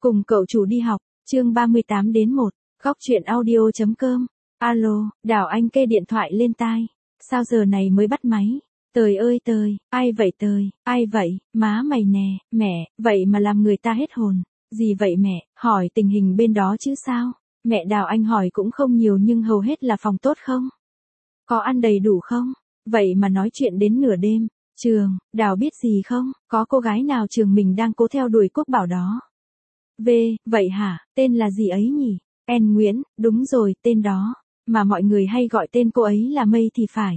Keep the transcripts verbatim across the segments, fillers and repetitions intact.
Cùng cậu chủ đi học, chương ba mươi tám đến một, góc truyện audio.com. Alo, Đào Anh kê điện thoại lên tai. Sao giờ này mới bắt máy? Tời ơi tời, ai vậy tời, ai vậy, má mày nè, mẹ, vậy mà làm người ta hết hồn. Gì vậy mẹ, hỏi tình hình bên đó chứ sao? Mẹ Đào Anh hỏi cũng không nhiều nhưng hầu hết là phòng tốt không? Có ăn đầy đủ không? Vậy mà nói chuyện đến nửa đêm. Trường, Đào biết gì không? Có cô gái nào trường mình đang cố theo đuổi Quốc Bảo đó. V, vậy hả, tên là gì ấy nhỉ? En Nguyễn, đúng rồi, tên đó. Mà mọi người hay gọi tên cô ấy là Mây thì phải.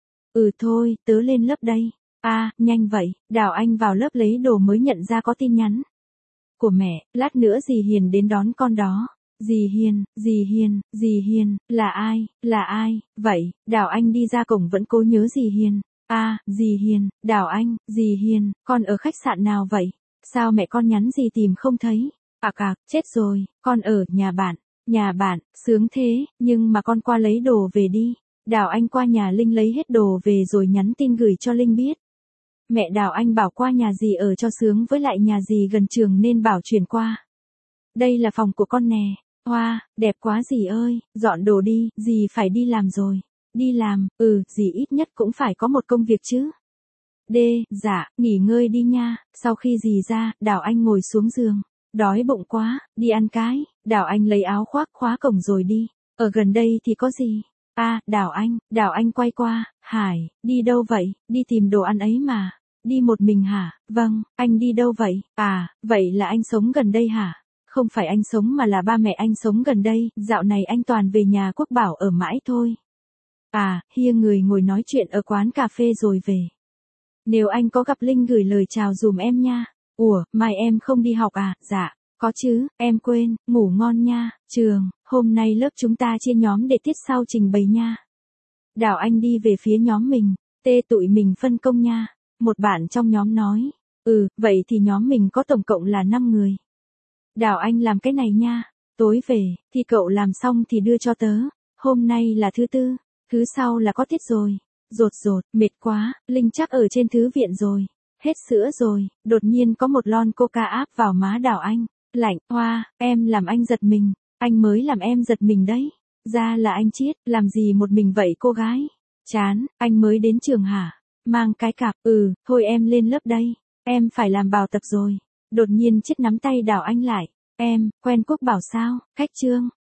Ừ thôi, tớ lên lớp đây. À, nhanh vậy, Đào Anh vào lớp lấy đồ mới nhận ra có tin nhắn. Của mẹ, lát nữa dì Hiền đến đón con đó. Dì Hiền, dì Hiền, dì Hiền, là ai, là ai, vậy, Đào Anh đi ra cổng vẫn cố nhớ dì Hiền. À, dì Hiền, Đào Anh, dì Hiền, con ở khách sạn nào vậy? Sao mẹ con nhắn gì tìm không thấy? À cạc, chết rồi, con ở nhà bạn. Nhà bạn, sướng thế, nhưng mà con qua lấy đồ về đi. Đào Anh qua nhà Linh lấy hết đồ về rồi nhắn tin gửi cho Linh biết. Mẹ Đào Anh bảo qua nhà dì ở cho sướng với lại nhà dì gần trường nên bảo chuyển qua. Đây là phòng của con nè. Hoa, đẹp quá dì ơi, dọn đồ đi, dì phải đi làm rồi. Đi làm, ừ, dì ít nhất cũng phải có một công việc chứ. D, dạ, nghỉ ngơi đi nha. Sau khi dì ra, Đào Anh ngồi xuống giường. Đói bụng quá, đi ăn cái. Đào Anh lấy áo khoác khóa cổng rồi đi. Ở gần đây thì có gì? À, Đào Anh, Đào Anh quay qua. Hải, đi đâu vậy? Đi tìm đồ ăn ấy mà. Đi một mình hả? Vâng, anh đi đâu vậy? À, vậy là anh sống gần đây hả? Không phải anh sống mà là ba mẹ anh sống gần đây. Dạo này anh toàn về nhà Quốc Bảo ở mãi thôi. À, hia người ngồi nói chuyện ở quán cà phê rồi về. Nếu anh có gặp Linh gửi lời chào dùm em nha. Ủa, mai em không đi học à? Dạ, có chứ, em quên, ngủ ngon nha. Trường, hôm nay lớp chúng ta chia nhóm để tiết sau trình bày nha. Đào Anh đi về phía nhóm mình. Tê tụi mình phân công nha. Một bạn trong nhóm nói. Ừ, vậy thì nhóm mình có tổng cộng là năm người. Đào Anh làm cái này nha. Tối về, thì cậu làm xong thì đưa cho tớ. Hôm nay là thứ tư, thứ sau là có tiết rồi. Rột rột, mệt quá, Linh chắc ở trên thư viện rồi. Hết sữa rồi, đột nhiên có một lon coca áp vào má Đào Anh. Lạnh, hoa, em làm anh giật mình. Anh mới làm em giật mình đấy. Ra là anh Chiết, làm gì một mình vậy cô gái? Chán, anh mới đến trường hả? Mang cái cặp, ừ, thôi em lên lớp đây. Em phải làm bài tập rồi. Đột nhiên Chiết nắm tay Đào Anh lại. Em, quen Quốc Bảo sao? Cách chương.